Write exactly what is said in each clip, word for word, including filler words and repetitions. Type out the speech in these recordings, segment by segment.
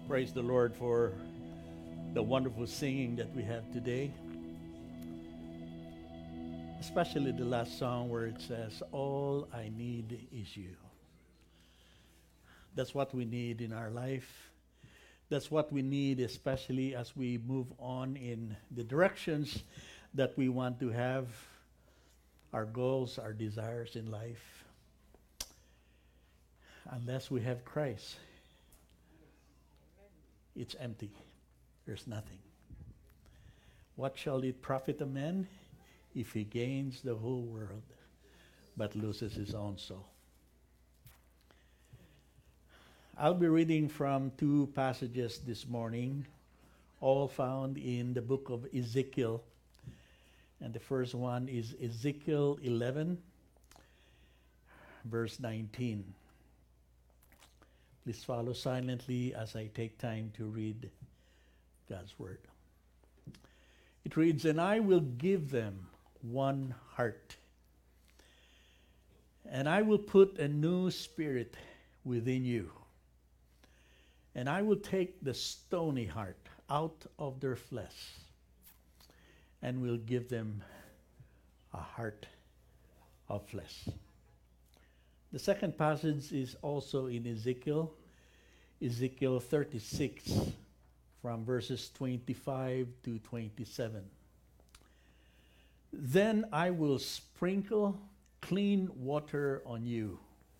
Praise the Lord for the wonderful singing that we have today, especially the last song where it says, "All I need is you." That's what we need in our life. That's what we need, especially as we move on in the directions that we want to have, our goals, our desires in life. Unless we have Christ, it's empty. There's nothing. What shall it profit a man if he gains the whole world but loses his own soul? I'll be reading from two passages this morning, all found in the book of Ezekiel. And the first one is Ezekiel eleven, verse nineteen. Please follow silently as I take time to read God's word. It reads, "And I will give them one heart, and I will put a new spirit within you, and I will take the stony heart out of their flesh, and will give them a heart of flesh." The second passage is also in Ezekiel, Ezekiel thirty-six, from verses twenty-five to twenty-seven. "Then I will sprinkle clean water on you,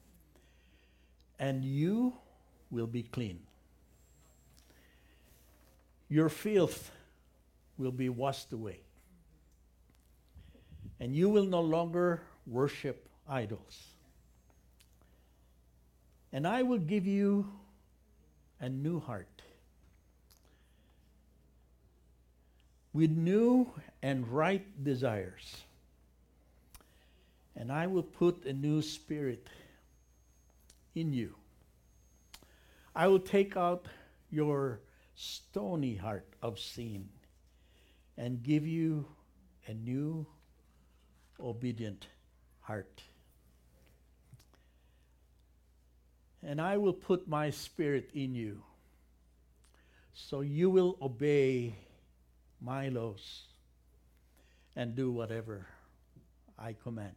and you will be clean. Your filth will be washed away, and you will no longer worship idols. And I will give you a new heart, with new and right desires. And I will put a new spirit in you. I will take out your stony heart of sin and give you a new obedient heart. And I will put my spirit in you, so you will obey my laws and do whatever I command."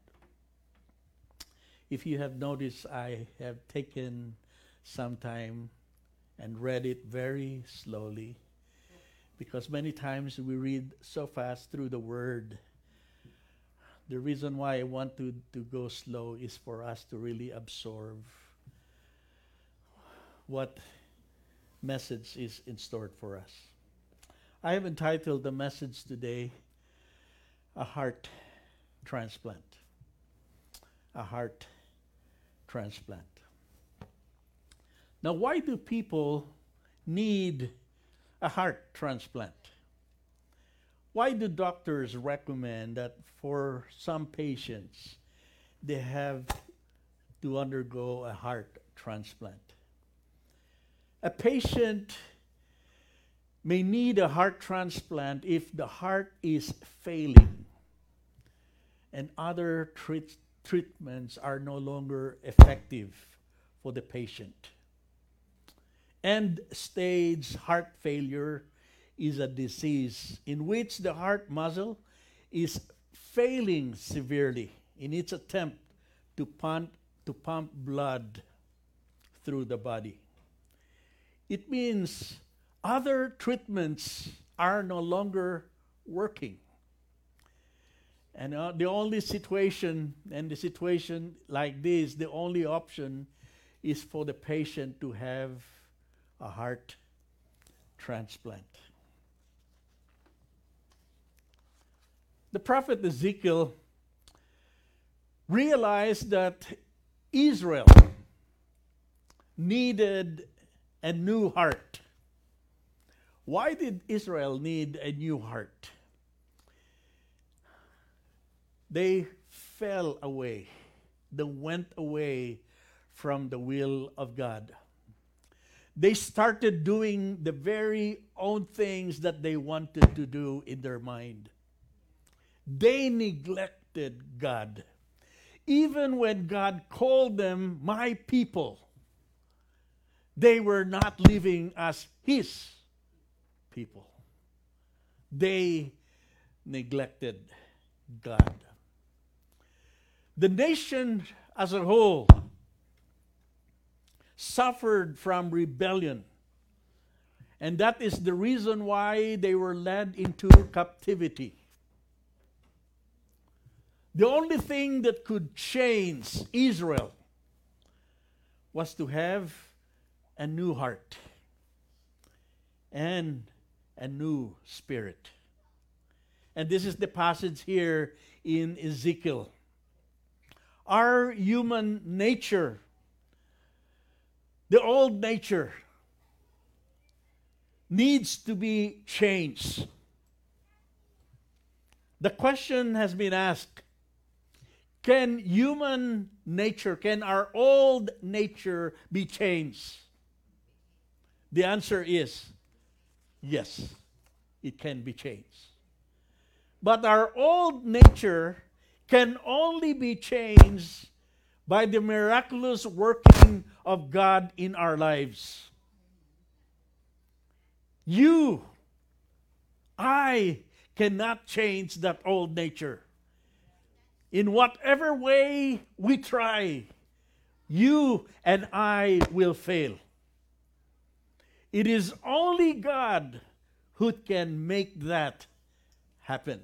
If you have noticed, I have taken some time and read it very slowly, because many times we read so fast through the word. The reason why I want to, to go slow is for us to really absorb what message is in store for us. I have entitled the message today, "A Heart Transplant." A heart transplant. Now, why do people need a heart transplant? Why do doctors recommend that for some patients they have to undergo a heart transplant? A patient may need a heart transplant if the heart is failing and other treat- treatments are no longer effective for the patient. End-stage heart failure is a disease in which the heart muscle is failing severely in its attempt to pump, to pump blood through the body. It means other treatments are no longer working. And uh, the only situation, and the situation like this, the only option is for the patient to have a heart transplant. The prophet Ezekiel realized that Israel needed a new heart. Why did Israel need a new heart? They fell away. They went away from the will of God. They started doing the very own things that they wanted to do in their mind. They neglected God. Even when God called them, "my people," they were not living as his people. They neglected God. The nation as a whole suffered from rebellion. And that is the reason why they were led into captivity. The only thing that could change Israel was to have a new heart and a new spirit. And this is the passage here in Ezekiel. Our human nature, the old nature, needs to be changed. The question has been asked, can human nature, can our old nature be changed? The answer is yes, it can be changed. But our old nature can only be changed by the miraculous working of God in our lives. You, I cannot change that old nature. In whatever way we try, you and I will fail. It is only God who can make that happen.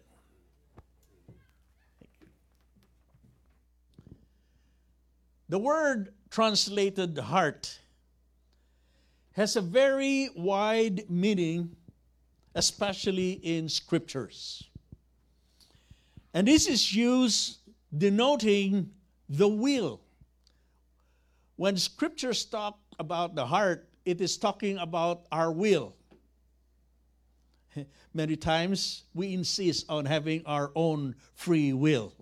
The word translated heart has a very wide meaning, especially in scriptures. And this is used denoting the will. When scriptures talk about the heart, it is talking about our will. Many times we insist on having our own free will.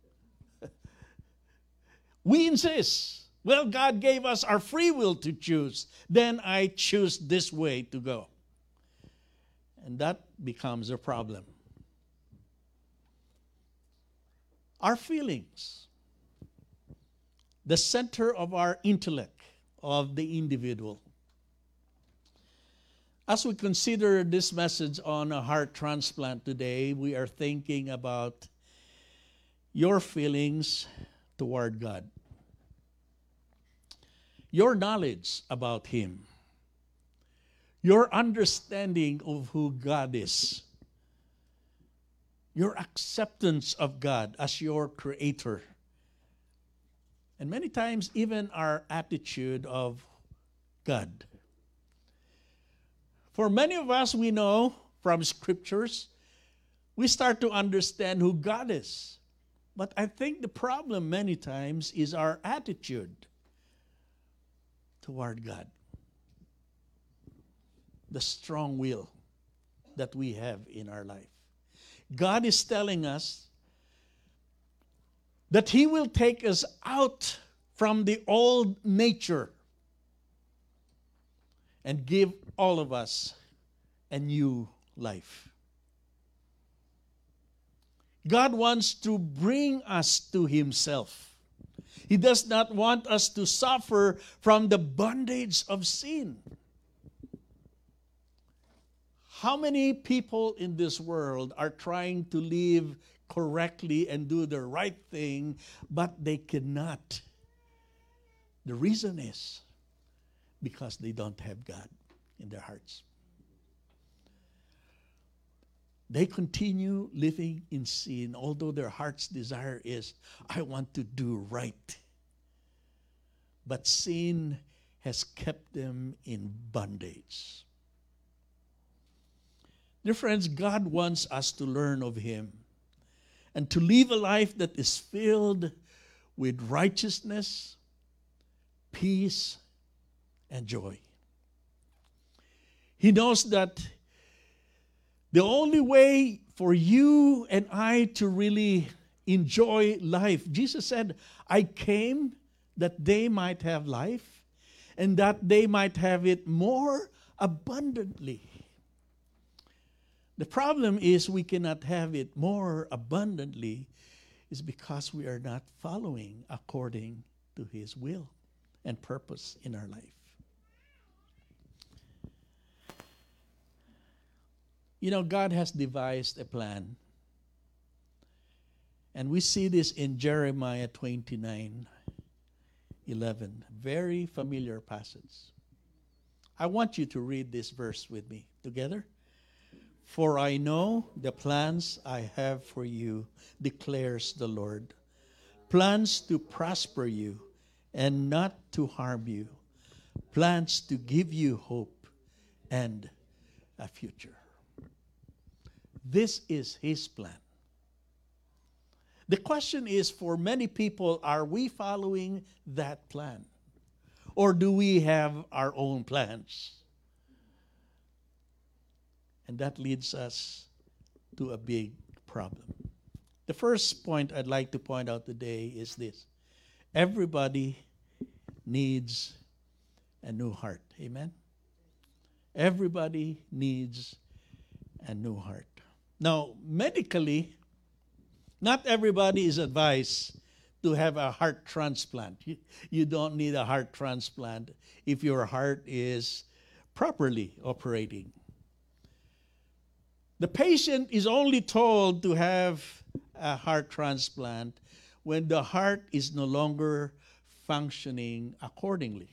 We insist. Well, God gave us our free will to choose. Then I choose this way to go. And that becomes a problem. Our feelings, the center of our intellect, of the individual. As we consider this message on a heart transplant today, we are thinking about your feelings toward God, your knowledge about Him, your understanding of who God is, your acceptance of God as your creator, and many times even our attitude of God. For many of us, we know from scriptures, we start to understand who God is. But I think the problem many times is our attitude toward God. The strong will that we have in our life. God is telling us that He will take us out from the old nature and give all of us a new life. God wants to bring us to Himself. He does not want us to suffer from the bondage of sin. How many people in this world are trying to live correctly and do the right thing, but they cannot? The reason is because they don't have God in their hearts. They continue living in sin, although their heart's desire is, I want to do right. But sin has kept them in bondage. Dear friends, God wants us to learn of Him and to live a life that is filled with righteousness, peace, and joy. He knows that the only way for you and I to really enjoy life, Jesus said, I came that they might have life and that they might have it more abundantly. The problem is we cannot have it more abundantly is because we are not following according to His will and purpose in our life. You know, God has devised a plan. And we see this in Jeremiah twenty-nine eleven. Very familiar passage. I want you to read this verse with me together. For I know the plans I have for you, declares the Lord. Plans to prosper you and not to harm you. Plans to give you hope and a future. This is His plan. The question is, for many people, are we following that plan? Or do we have our own plans? And that leads us to a big problem. The first point I'd like to point out today is this. Everybody needs a new heart. Amen? Everybody needs a new heart. Now, medically, not everybody is advised to have a heart transplant. You, you don't need a heart transplant if your heart is properly operating. The patient is only told to have a heart transplant when the heart is no longer functioning accordingly.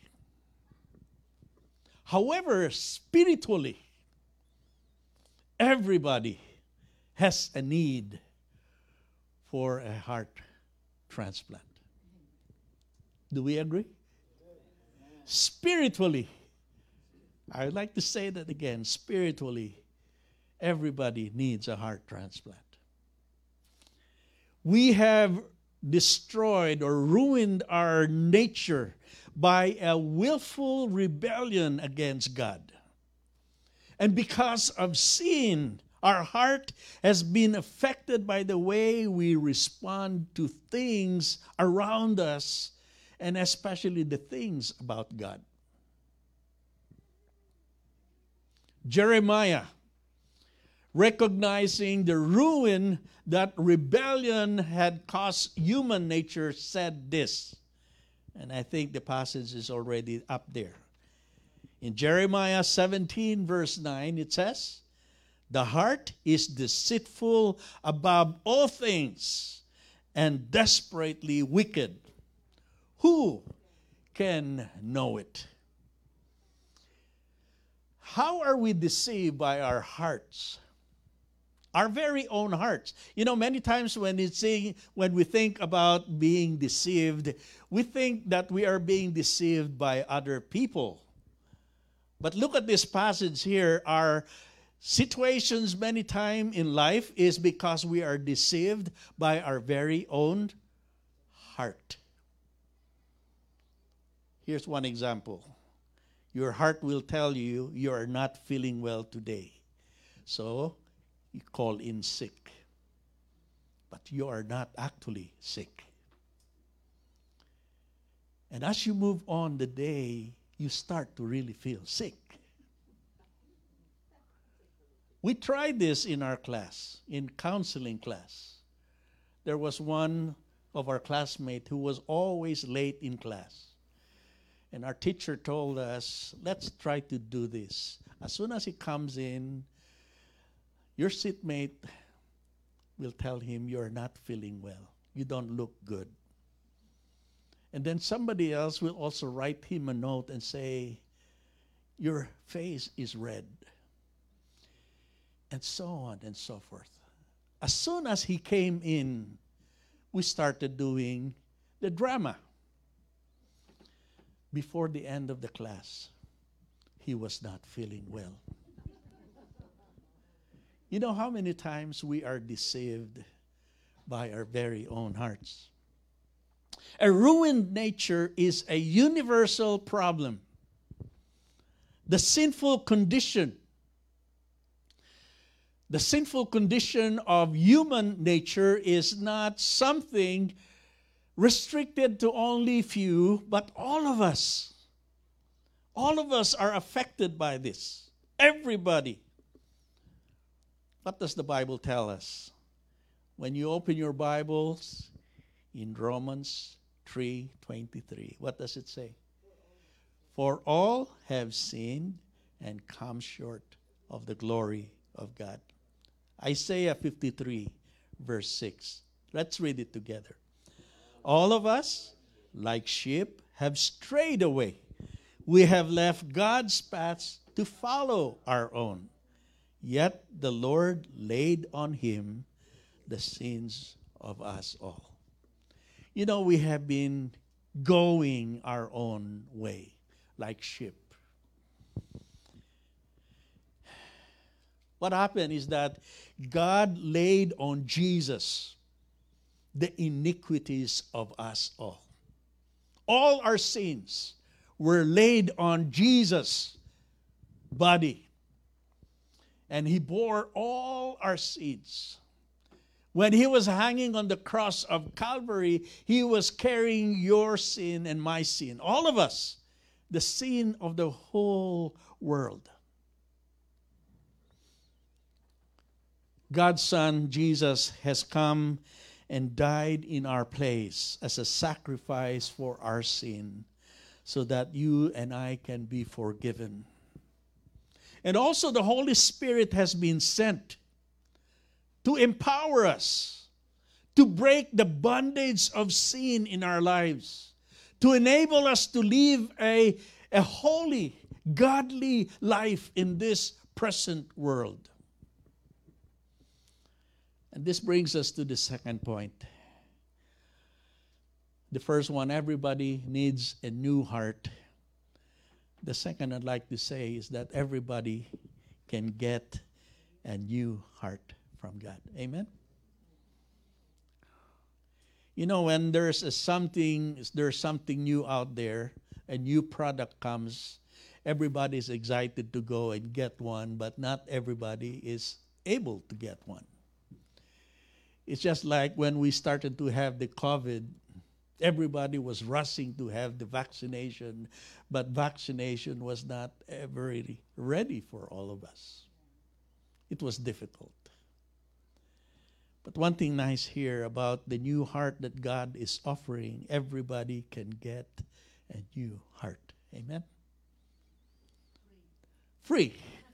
However, spiritually, everybody has a need for a heart transplant. Do we agree? Spiritually, I would like to say that again, spiritually, everybody needs a heart transplant. We have destroyed or ruined our nature by a willful rebellion against God. And because of sin, our heart has been affected by the way we respond to things around us, and especially the things about God. Jeremiah, recognizing the ruin that rebellion had caused human nature, said this. And I think the passage is already up there. In Jeremiah seventeen, verse nine, it says, the heart is deceitful above all things and desperately wicked. Who can know it? How are we deceived by our hearts? Our very own hearts. You know, many times when it's saying, when we think about being deceived, we think that we are being deceived by other people. But look at this passage here. Our situations many times in life is because we are deceived by our very own heart. Here's one example. Your heart will tell you you are not feeling well today. So you call in sick. But you are not actually sick. And as you move on the day, you start to really feel sick. We tried this in our class, in counseling class. There was one of our classmates who was always late in class. And our teacher told us, let's try to do this. As soon as he comes in, your seatmate will tell him you're not feeling well. You don't look good. And then somebody else will also write him a note and say, your face is red. And so on and so forth. As soon as he came in, we started doing the drama. Before the end of the class, he was not feeling well. You know how many times we are deceived by our very own hearts? A ruined nature is a universal problem. The sinful condition, the sinful condition of human nature is not something restricted to only few, but all of us. All of us are affected by this. Everybody. What does the Bible tell us? When you open your Bibles in Romans three twenty-three, what does it say? For all have sinned and come short of the glory of God. Isaiah fifty-three, verse six. Let's read it together. All of us, like sheep, have strayed away. We have left God's paths to follow our own. Yet the Lord laid on him the sins of us all. You know, we have been going our own way, like sheep. What happened is that God laid on Jesus the iniquities of us all. All our sins were laid on Jesus' body. And he bore all our sins. When he was hanging on the cross of Calvary, he was carrying your sin and my sin. All of us. The sin of the whole world. God's Son, Jesus, has come and died in our place as a sacrifice for our sin, so that you and I can be forgiven. And also the Holy Spirit has been sent to empower us, to break the bondage of sin in our lives, to enable us to live a, a holy, godly life in this present world. And this brings us to the second point. The first one, everybody needs a new heart. The second I'd like to say is that everybody can get a new heart from God. Amen? You know, when there's a something, there's something new out there, a new product comes, everybody's excited to go and get one, but not everybody is able to get one. It's just like when we started to have the COVID, everybody was rushing to have the vaccination, but vaccination was not ever ready for all of us. It was difficult. But one thing nice here about the new heart that God is offering, everybody can get a new heart. Amen? Free.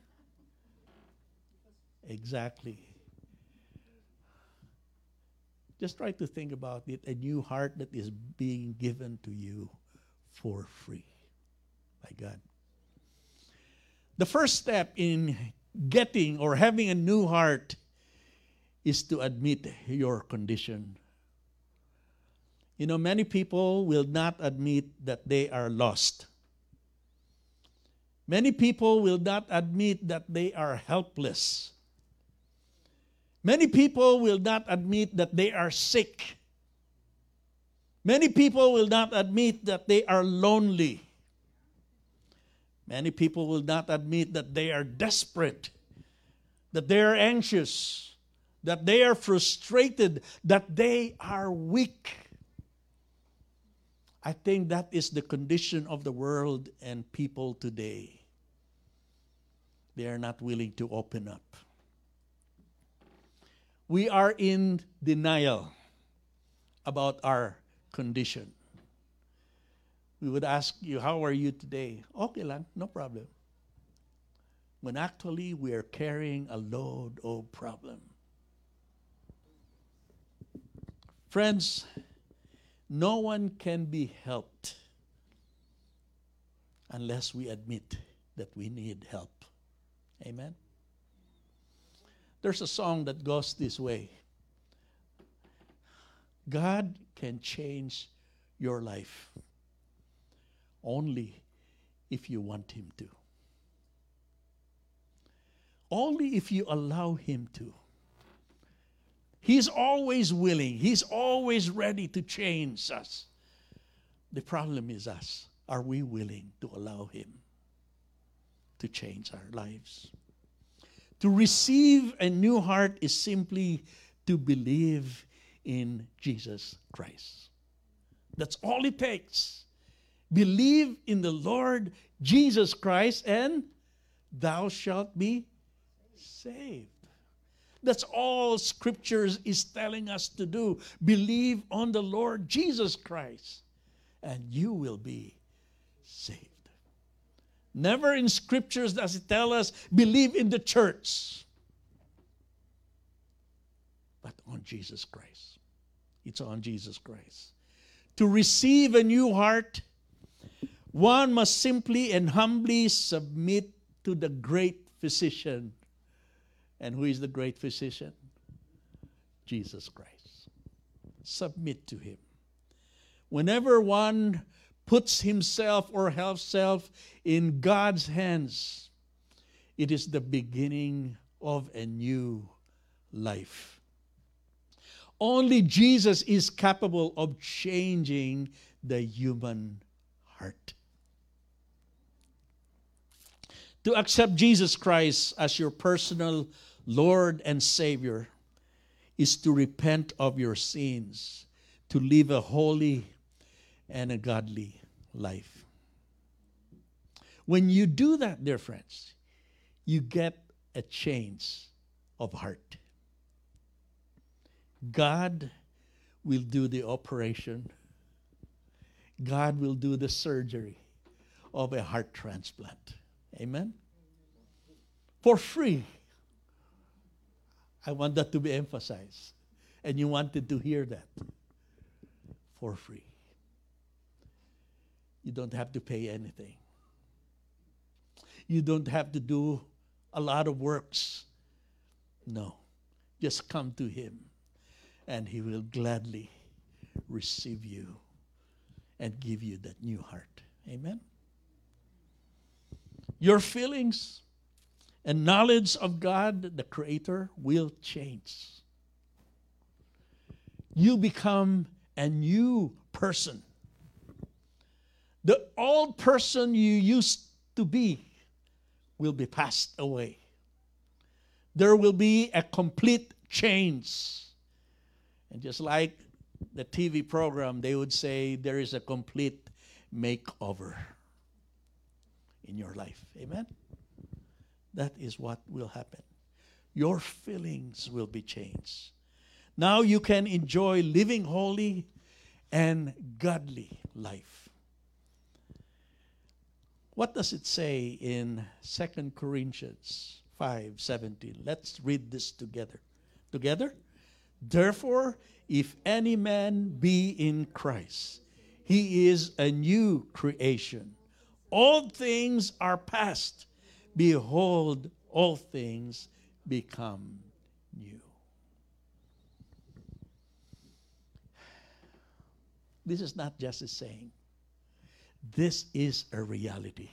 Exactly. Just try to think about it, a new heart that is being given to you for free by God. The first step in getting or having a new heart is to admit your condition. You know, many people will not admit that they are lost. Many people will not admit that they are helpless. Many people will not admit that they are sick. Many people will not admit that they are lonely. Many people will not admit that they are desperate, that they are anxious, that they are frustrated, that they are weak. I think that is the condition of the world and people today. They are not willing to open up. We are in denial about our condition. We would ask you, how are you today? Okay lang, no problem. When actually we are carrying a load of problem. Friends, no one can be helped unless we admit that we need help. Amen? There's a song that goes this way. God can change your life only if you want Him to. Only if you allow Him to. He's always willing. He's always ready to change us. The problem is us. Are we willing to allow Him to change our lives? To receive a new heart is simply to believe in Jesus Christ. That's all it takes. Believe in the Lord Jesus Christ and thou shalt be saved. That's all Scriptures is telling us to do. Believe on the Lord Jesus Christ and you will be saved. Never in Scriptures does it tell us, believe in the church. but on Jesus Christ. It's on Jesus Christ. To receive a new heart, one must simply and humbly submit to the great physician. And who is the great physician? Jesus Christ. Submit to him. Whenever one puts himself or herself in God's hands, it is the beginning of a new life. Only Jesus is capable of changing the human heart. To accept Jesus Christ as your personal Lord and Savior is to repent of your sins, to live a holy and a godly life. When you do that, dear friends, you get a change of heart. God will do the operation. God will do the surgery of a heart transplant. Amen? For free. I want that to be emphasized. And you wanted to hear that. For free. You don't have to pay anything. You don't have to do a lot of works. No. Just come to him, and he will gladly receive you and give you that new heart. Amen? Your feelings and knowledge of God, the Creator, will change. You become a new person. The old person you used to be will be passed away. There will be a complete change. And just like the T V program, they would say there is a complete makeover in your life. Amen? That is what will happen. Your feelings will be changed. Now you can enjoy living holy and godly life. What does it say in Second Corinthians five seventeen? Let's read this together. Together? Therefore, if any man be in Christ, he is a new creation. All things are past. Behold, all things become new. This is not just a saying. This is a reality.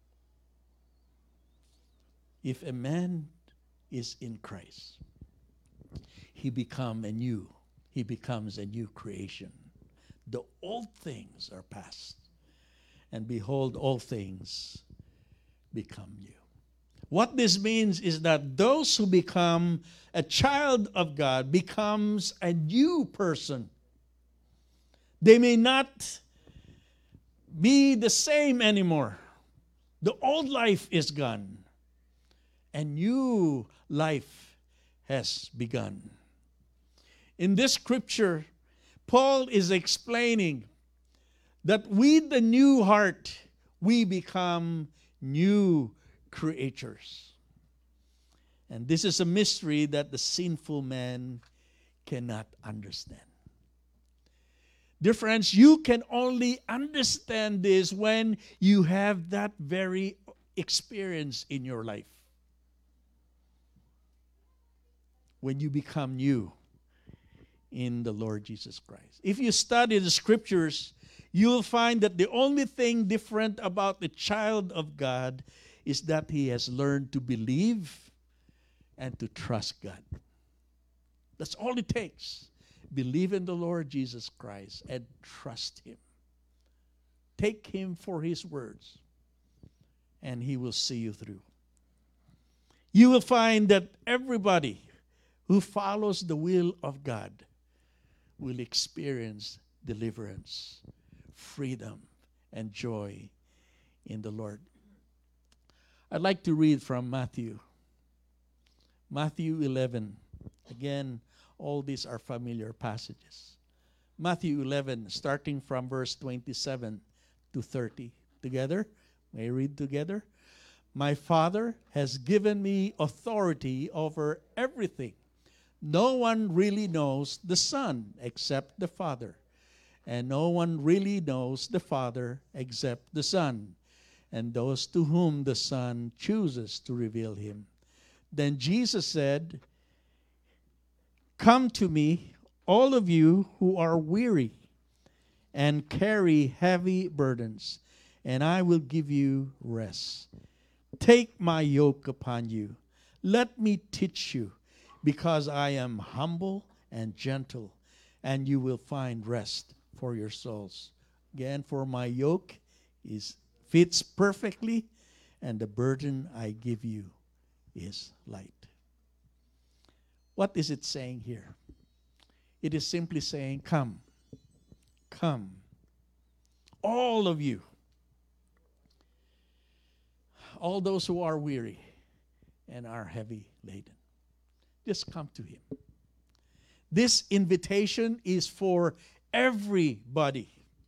If a man is in Christ, he become a new, he becomes a new creation. The old things are past, and behold, all things become new. What this means is that those who become a child of God becomes a new person. They may not be the same anymore. The old life is gone. A new life has begun. In this scripture, Paul is explaining that with the new heart, we become new creatures. And this is a mystery that the sinful man cannot understand. Dear friends, you can only understand this when you have that very experience in your life. When you become new in the Lord Jesus Christ. If you study the scriptures, you'll find that the only thing different about the child of God is that he has learned to believe and to trust God. That's all it takes. Believe in the Lord Jesus Christ and trust him. Take him for his words, and he will see you through. You will find that everybody who follows the will of God will experience deliverance, freedom, and joy in the Lord. I'd like to read from Matthew. Matthew eleven. Again, all these are familiar passages. Matthew eleven, starting from verse twenty-seven to thirty. Together? May I read together? My Father has given me authority over everything. No one really knows the Son except the Father, and no one really knows the Father except the Son, and those to whom the Son chooses to reveal him. Then Jesus said, "Come to me, all of you who are weary and carry heavy burdens, and I will give you rest. Take my yoke upon you. Let me teach you, because I am humble and gentle, and you will find rest for your souls." Again, for my yoke is fits perfectly, and the burden I give you is light. What is it saying here? It is simply saying, come, come, all of you, all those who are weary and are heavy laden. Just come to him. This invitation is for everybody.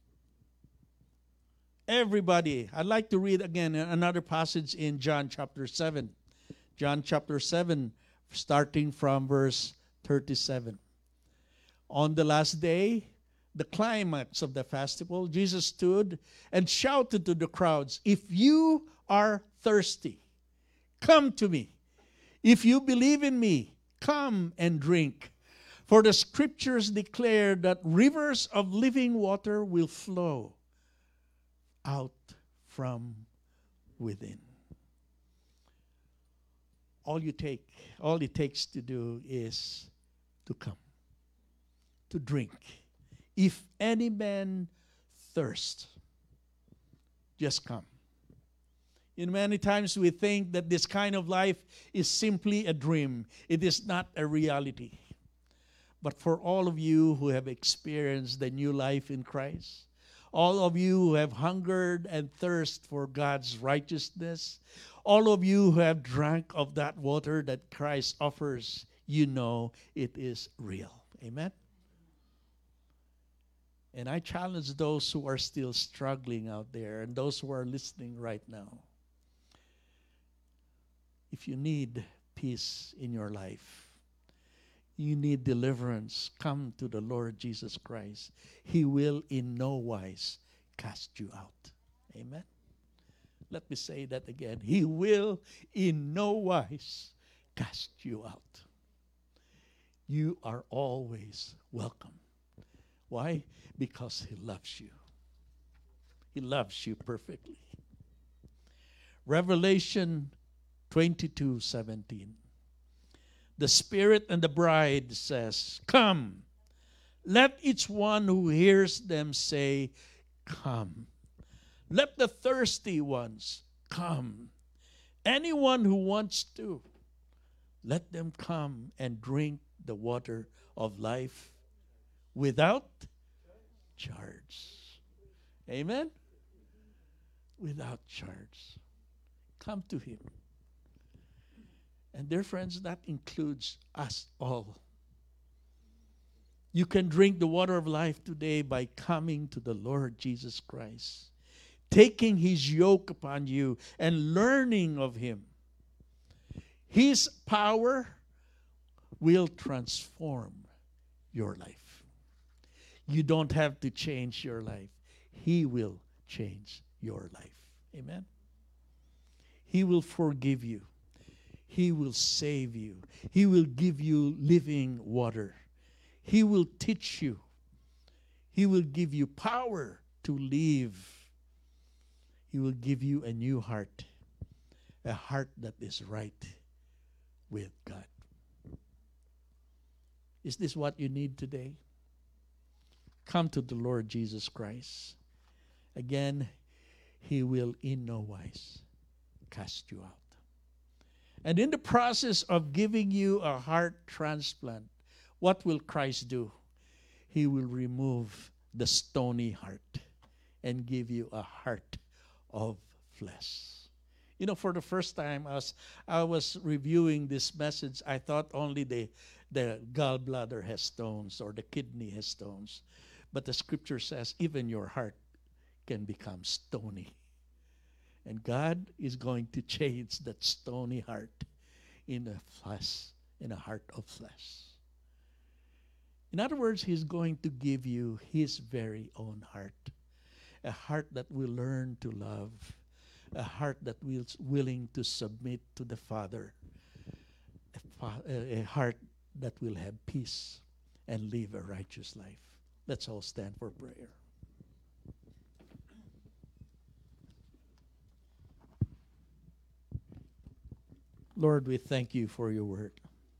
Everybody. I'd like to read again another passage in John chapter seven. John chapter seven, starting from verse thirty-seven. On the last day, the climax of the festival, Jesus stood and shouted to the crowds, "If you are thirsty, come to me. If you believe in me, come and drink. For the scriptures declare that rivers of living water will flow out from within." All you take, all it takes to do is to come, to drink. If any man thirst, just come. You know, many times we think that this kind of life is simply a dream. It is not a reality. But for all of you who have experienced the new life in Christ, all of you who have hungered and thirst for God's righteousness, all of you who have drank of that water that Christ offers, you know it is real. Amen? And I challenge those who are still struggling out there and those who are listening right now. If you need peace in your life, you need deliverance, come to the Lord Jesus Christ. He will in no wise cast you out. Amen? Let me say that again. He will in no wise cast you out. You are always welcome. Why? Because he loves you. He loves you perfectly. Revelation twenty-two seventeen. The Spirit and the bride says, "Come." Let each one who hears them say, "Come." Let the thirsty ones come. Anyone who wants to, let them come and drink the water of life without charge. Amen? Without charge. Come to him. And dear friends, that includes us all. You can drink the water of life today by coming to the Lord Jesus Christ, taking his yoke upon you and learning of him. His power will transform your life. You don't have to change your life. He will change your life. Amen? He will forgive you. He will save you. He will give you living water. He will teach you. He will give you power to live. He will give you a new heart, a heart that is right with God. Is this what you need today? Come to the Lord Jesus Christ. Again, he will in no wise cast you out. And in the process of giving you a heart transplant, what will Christ do? He will remove the stony heart and give you a heart of flesh. You know, for the first time, as I was reviewing this message, I thought only the, the gallbladder has stones or the kidney has stones. But the scripture says even your heart can become stony. And God is going to change that stony heart in a flesh, in a heart of flesh. In other words, He's going to give you His very own heart. A heart that will learn to love. A heart that is willing to submit to the Father. A, fa- a a heart that will have peace and live a righteous life. Let's all stand for prayer. Lord, we thank you for your word.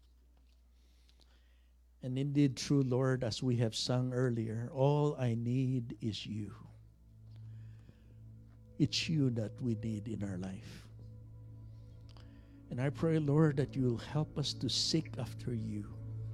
And indeed, true Lord, as we have sung earlier, all I need is you. It's you that we need in our life. And I pray, Lord, that you will help us to seek after you,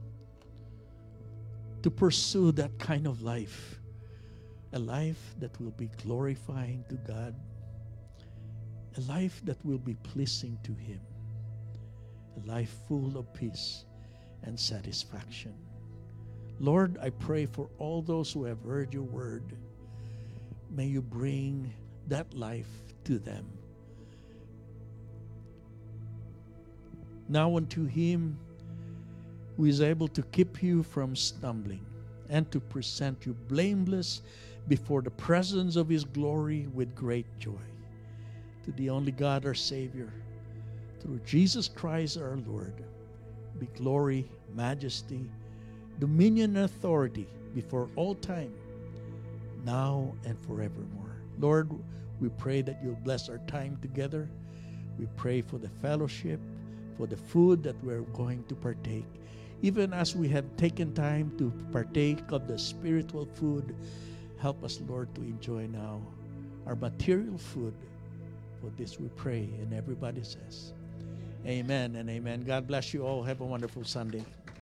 to pursue that kind of life, a life that will be glorifying to God, a life that will be pleasing to Him, a life full of peace and satisfaction. Lord, I pray for all those who have heard your word. May you bring that life to them. Now unto him who is able to keep you from stumbling and to present you blameless before the presence of his glory with great joy. To the only God, our Savior, through Jesus Christ our Lord, be glory, majesty, dominion, and authority before all time, now and forevermore. Lord, we pray that you'll bless our time together. We pray for the fellowship, for the food that we're going to partake. Even as we have taken time to partake of the spiritual food, help us, Lord, to enjoy now our material food. For this we pray, and everybody says, amen and amen. God bless you all. Have a wonderful Sunday.